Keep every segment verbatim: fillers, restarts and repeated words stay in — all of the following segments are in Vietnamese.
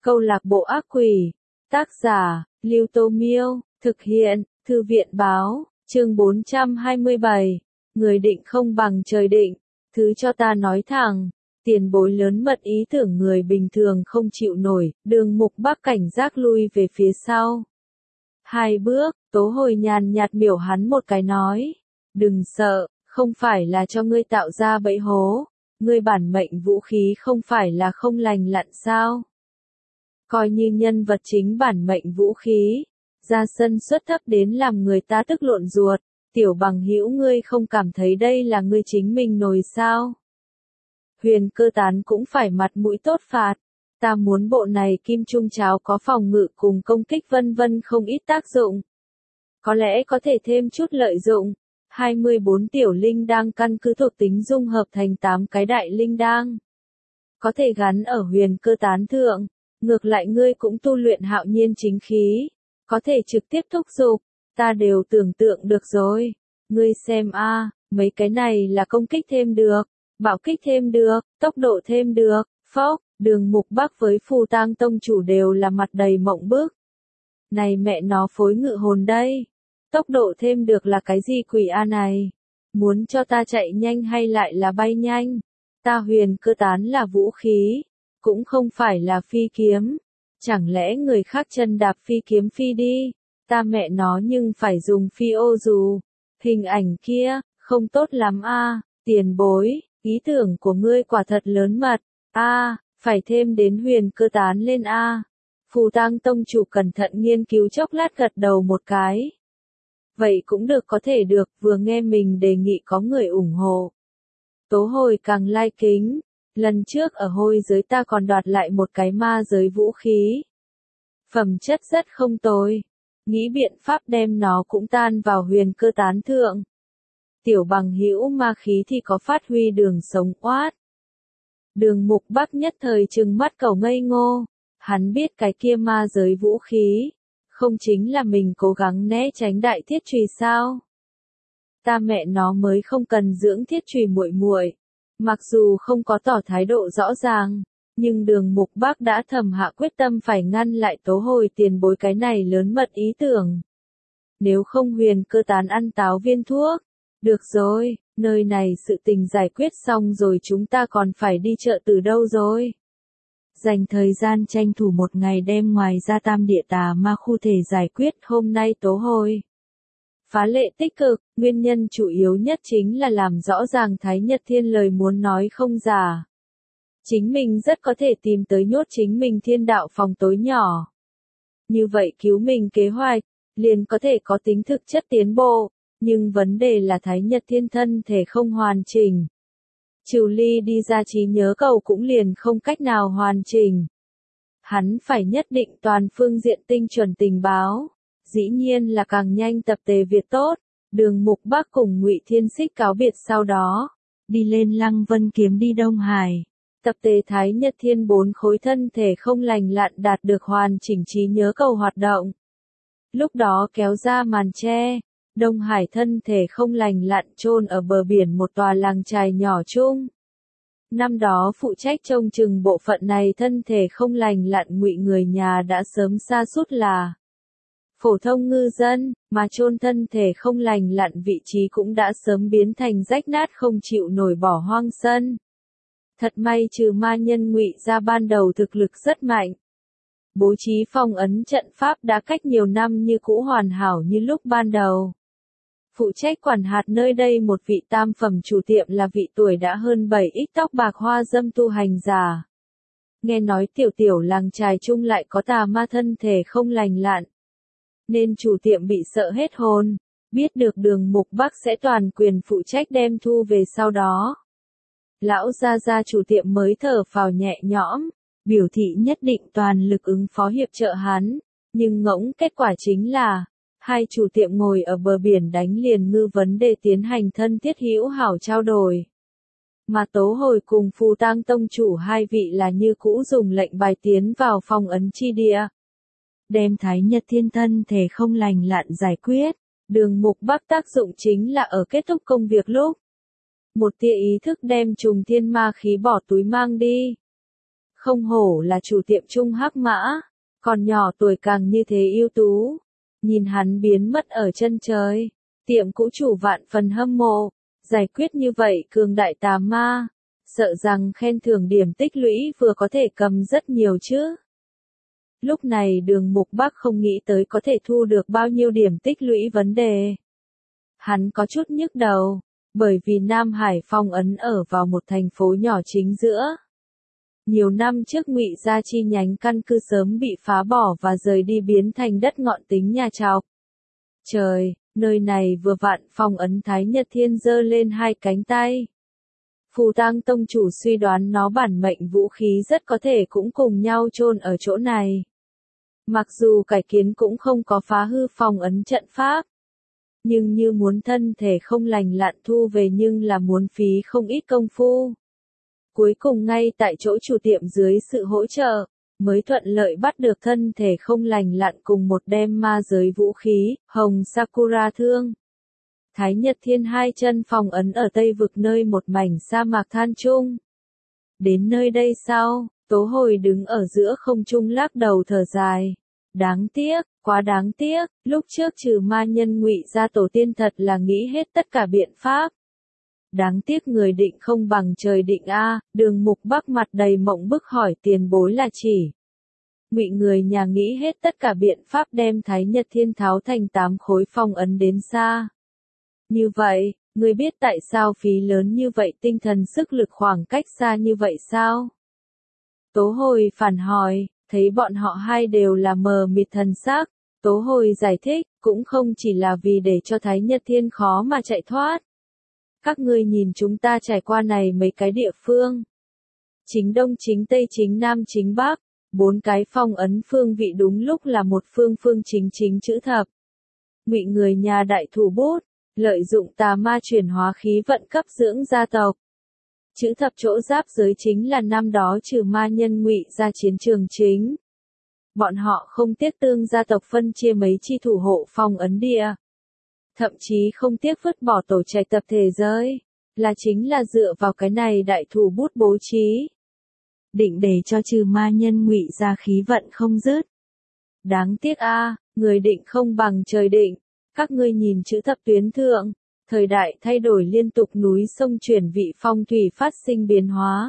Câu lạc bộ ác quỷ. Tác giả, Lưu Tô Miêu. Thực hiện, Thư viện báo. Chương bốn trăm hai mươi bảy. Người định không bằng trời định. Thứ cho ta nói thẳng. Tiền bối lớn mật ý tưởng người bình thường không chịu nổi. Đường Mục Bắc cảnh giác lui về phía sau. Hai bước, Tố Hồi nhàn nhạt miểu hắn một cái nói. Đừng sợ, không phải là cho ngươi tạo ra bẫy hố. Ngươi bản mệnh vũ khí không phải là không lành lặn sao? Coi như nhân vật chính bản mệnh vũ khí, ra sân xuất thấp đến làm người ta tức lộn ruột, tiểu bằng hữu ngươi không cảm thấy đây là ngươi chính mình nổi sao? Huyền Cơ Tán cũng phải mặt mũi tốt phạt, ta muốn bộ này kim trung cháo có phòng ngự cùng công kích vân vân không ít tác dụng. Có lẽ có thể thêm chút lợi dụng. hai mươi bốn tiểu linh đang căn cứ thuộc tính dung hợp thành tám cái đại linh đang. Có thể gắn ở Huyền Cơ Tán thượng, ngược lại ngươi cũng tu luyện hạo nhiên chính khí, có thể trực tiếp thúc giục, ta đều tưởng tượng được rồi. Ngươi xem a, mấy cái này là công kích thêm được, bạo kích thêm được, tốc độ thêm được, phốc, Đường Mục Bắc với Phù Tang tông chủ đều là mặt đầy mộng bức. Này mẹ nó phối ngự hồn đây. Tốc độ thêm được là cái gì quỷ a này? Muốn cho ta chạy nhanh hay lại là bay nhanh? Ta Huyền Cơ Tán là vũ khí, cũng không phải là phi kiếm. Chẳng lẽ người khác chân đạp phi kiếm phi đi? Ta mẹ nó nhưng phải dùng phi ô dù. Hình ảnh kia, không tốt lắm a, tiền bối, ý tưởng của ngươi quả thật lớn mật. A, phải thêm đến Huyền Cơ Tán lên a. Phù Tang tông chủ cẩn thận nghiên cứu chốc lát gật đầu một cái. Vậy cũng được có thể được, vừa nghe mình đề nghị có người ủng hộ. Tố Hồi càng lai kính, lần trước ở hôi giới ta còn đoạt lại một cái ma giới vũ khí. Phẩm chất rất không tồi, nghĩ biện pháp đem nó cũng tan vào Huyền Cơ Tán thượng. Tiểu bằng hữu ma khí thì có phát huy đường sống oát. Đường Mục Bắc nhất thời trừng mắt cầu ngây ngô, hắn biết cái kia ma giới vũ khí. Không chính là mình cố gắng né tránh đại thiết chùy sao? Ta mẹ nó mới không cần dưỡng thiết chùy muội muội. Mặc dù không có tỏ thái độ rõ ràng, nhưng Đường Mục Bắc đã thầm hạ quyết tâm phải ngăn lại Tố Hồi tiền bối cái này lớn mật ý tưởng. Nếu không Huyền Cơ Tán ăn táo viên thuốc. Được rồi, nơi này sự tình giải quyết xong rồi chúng ta còn phải đi chợ từ đâu rồi? Dành thời gian tranh thủ một ngày đêm ngoài ra tam địa tà ma khu thể giải quyết hôm nay Tố Hồi. Phá lệ tích cực, nguyên nhân chủ yếu nhất chính là làm rõ ràng Thái Nhật Thiên lời muốn nói không giả. Chính mình rất có thể tìm tới nhốt chính mình thiên đạo phòng tối nhỏ. Như vậy cứu mình kế hoạch, liền có thể có tính thực chất tiến bộ, nhưng vấn đề là Thái Nhật Thiên thân thể không hoàn chỉnh. Trừ ly đi ra trí nhớ cầu cũng liền không cách nào hoàn chỉnh. Hắn phải nhất định toàn phương diện tinh chuẩn tình báo. Dĩ nhiên là càng nhanh tập tề Việt tốt. Đường Mục Bắc cùng Ngụy Thiên Xích cáo biệt sau đó. Đi lên Lăng Vân Kiếm đi Đông Hải. Tập tề Thái Nhật Thiên bốn khối thân thể không lành lặn đạt được hoàn chỉnh trí nhớ cầu hoạt động. Lúc đó kéo ra màn che. Đông Hải thân thể không lành lặn chôn ở bờ biển một tòa làng chài nhỏ chung. Năm đó phụ trách trông chừng bộ phận này thân thể không lành lặn Ngụy người nhà đã sớm sa sút là phổ thông ngư dân, mà chôn thân thể không lành lặn vị trí cũng đã sớm biến thành rách nát không chịu nổi bỏ hoang sân. Thật may trừ ma nhân Ngụy ra ban đầu thực lực rất mạnh. Bố trí phong ấn trận pháp đã cách nhiều năm như cũ hoàn hảo như lúc ban đầu. Phụ trách quản hạt nơi đây một vị tam phẩm chủ tiệm là vị tuổi đã hơn bảy ít tóc bạc hoa dâm tu hành giả. Nghe nói tiểu tiểu làng chài chung lại có tà ma thân thể không lành lặn. Nên chủ tiệm bị sợ hết hồn, biết được Đường Mục Bắc sẽ toàn quyền phụ trách đem thu về sau đó. Lão gia gia chủ tiệm mới thở phào nhẹ nhõm, biểu thị nhất định toàn lực ứng phó hiệp trợ hắn, nhưng ngỗng kết quả chính là hai chủ tiệm ngồi ở bờ biển đánh liền ngư vấn đề tiến hành thân thiết hữu hảo trao đổi. Mà Tố Hồi cùng Phù Tang tông chủ hai vị là như cũ dùng lệnh bài tiến vào phong ấn chi địa. Đem Thái Nhật Thiên thân thể không lành lặn giải quyết, Đường Mục Bắc tác dụng chính là ở kết thúc công việc lúc. Một tia ý thức đem trùng thiên ma khí bỏ túi mang đi. Không hổ là chủ tiệm Trung Hắc Mã, còn nhỏ tuổi càng như thế ưu tú. Nhìn hắn biến mất ở chân trời, tiệm cũ chủ vạn phần hâm mộ, giải quyết như vậy cường đại tà ma, sợ rằng khen thưởng điểm tích lũy vừa có thể cầm rất nhiều chứ. Lúc này Đường Mục Bắc không nghĩ tới có thể thu được bao nhiêu điểm tích lũy vấn đề. Hắn có chút nhức đầu, bởi vì Nam Hải phong ấn ở vào một thành phố nhỏ chính giữa. Nhiều năm trước Ngụy gia chi nhánh căn cứ sớm bị phá bỏ và rời đi biến thành đất ngọn tính nhà chọc. Trời, nơi này vừa vặn phong ấn Thái Nhật Thiên giơ lên hai cánh tay. Phù Tang tông chủ suy đoán nó bản mệnh vũ khí rất có thể cũng cùng nhau chôn ở chỗ này. Mặc dù cải kiến cũng không có phá hư phong ấn trận pháp, nhưng như muốn thân thể không lành lặn thu về nhưng là muốn phí không ít công phu. Cuối cùng ngay tại chỗ chủ tiệm dưới sự hỗ trợ, mới thuận lợi bắt được thân thể không lành lặn cùng một đem ma giới vũ khí, Hồng Sakura thương. Thái Nhật Thiên hai chân phong ấn ở Tây vực nơi một mảnh sa mạc than trung. Đến nơi đây sau, Tố Hồi đứng ở giữa không trung lắc đầu thở dài. Đáng tiếc, quá đáng tiếc, lúc trước trừ ma nhân Ngụy gia tổ tiên thật là nghĩ hết tất cả biện pháp. Đáng tiếc người định không bằng trời định a. Đường Mục Bắc mặt đầy mộng bức hỏi tiền bối là chỉ. Ngụy người nhà nghĩ hết tất cả biện pháp đem Thái Nhật Thiên tháo thành tám khối phong ấn đến xa. Như vậy, người biết tại sao phí lớn như vậy tinh thần sức lực khoảng cách xa như vậy sao? Tố Hồi phản hỏi, thấy bọn họ hai đều là mờ mịt thần sắc. Tố Hồi giải thích, cũng không chỉ là vì để cho Thái Nhật Thiên khó mà chạy thoát. Các ngươi nhìn chúng ta trải qua này mấy cái địa phương. Chính Đông chính Tây chính Nam chính Bắc, bốn cái phong ấn phương vị đúng lúc là một phương phương chính chính chữ thập. Ngụy người nhà đại thủ bút, lợi dụng tà ma chuyển hóa khí vận cấp dưỡng gia tộc. Chữ thập chỗ giáp giới chính là năm đó trừ ma nhân Ngụy ra chiến trường chính. Bọn họ không tiếc tương gia tộc phân chia mấy chi thủ hộ phong ấn địa. Thậm chí không tiếc vứt bỏ tổ trạch tập thể giới, là chính là dựa vào cái này đại thủ bút bố trí. Định để cho trừ ma nhân Ngụy ra khí vận không dứt. Đáng tiếc a, người định không bằng trời định, các ngươi nhìn chữ thập tuyến thượng, thời đại thay đổi liên tục núi sông chuyển vị phong thủy phát sinh biến hóa.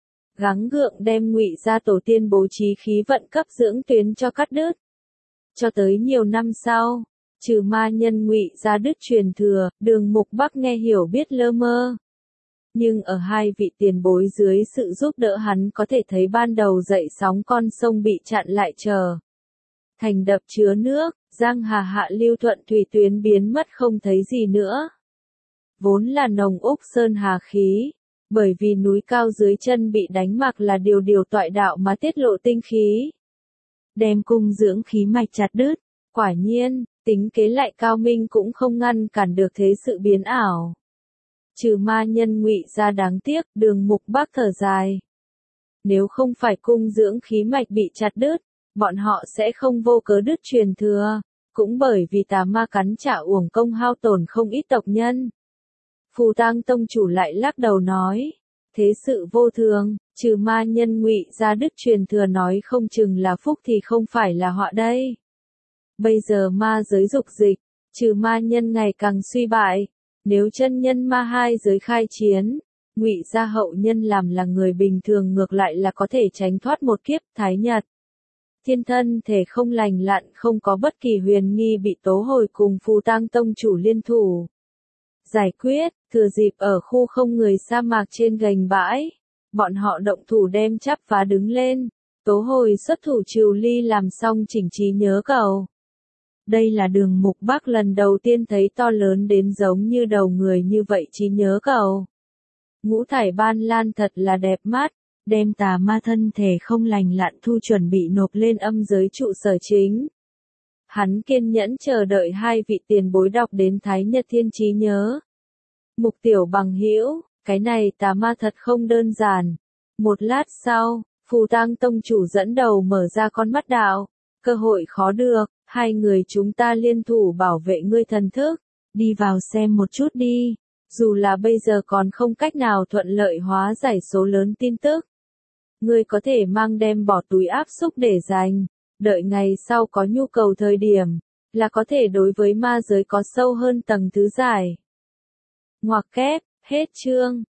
Gắng gượng đem Ngụy ra tổ tiên bố trí khí vận cấp dưỡng tuyến cho cắt đứt. Cho tới nhiều năm sau, trừ ma nhân Ngụy ra đứt truyền thừa, Đường Mục Bắc nghe hiểu biết lơ mơ. Nhưng ở hai vị tiền bối dưới sự giúp đỡ hắn có thể thấy ban đầu dậy sóng con sông bị chặn lại chờ. Thành đập chứa nước, Giang Hà hạ lưu thuận thủy tuyến biến mất không thấy gì nữa. Vốn là nồng úc sơn hà khí, bởi vì núi cao dưới chân bị đánh mặc là điều điều toại đạo mà tiết lộ tinh khí. Đem cung dưỡng khí mạch chặt đứt, quả nhiên, tính kế lại cao minh cũng không ngăn cản được thế sự biến ảo. Trừ ma nhân Ngụy ra đáng tiếc, Đường Mục Bắc thở dài. Nếu không phải cung dưỡng khí mạch bị chặt đứt, bọn họ sẽ không vô cớ đứt truyền thừa, cũng bởi vì tà ma cắn trả uổng công hao tổn không ít tộc nhân. Phù Tang tông chủ lại lắc đầu nói, thế sự vô thường, trừ ma nhân Ngụy ra đứt truyền thừa nói không chừng là phúc thì không phải là họa đây. Bây giờ ma giới dục dịch, trừ ma nhân ngày càng suy bại, nếu chân nhân ma hai giới khai chiến, Ngụy gia hậu nhân làm là người bình thường ngược lại là có thể tránh thoát một kiếp. Thái Nhật Thiên thân thể không lành lặn không có bất kỳ huyền nghi bị Tố Hồi cùng Phù Tang tông chủ liên thủ giải quyết, thừa dịp ở khu không người sa mạc trên gành bãi, bọn họ động thủ đem chắp phá đứng lên. Tố Hồi xuất thủ trừ ly làm xong chỉnh trí nhớ cầu. Đây là Đường Mục Bắc lần đầu tiên thấy to lớn đến giống như đầu người như vậy trí nhớ cầu. Ngũ thải ban lan thật là đẹp mắt, đem tà ma thân thể không lành lặn thu chuẩn bị nộp lên âm giới trụ sở chính. Hắn kiên nhẫn chờ đợi hai vị tiền bối đọc đến Thái Nhật Thiên trí nhớ. Mục tiểu bằng hữu, cái này tà ma thật không đơn giản. Một lát sau, Phù Tang tông chủ dẫn đầu mở ra con mắt đạo, cơ hội khó được, hai người chúng ta liên thủ bảo vệ ngươi thần thức, đi vào xem một chút đi, dù là bây giờ còn không cách nào thuận lợi hóa giải số lớn tin tức. Ngươi có thể mang đem bỏ túi áp xúc để dành, đợi ngày sau có nhu cầu thời điểm, là có thể đối với ma giới có sâu hơn tầng thứ giải. Ngoặc kép, hết chương.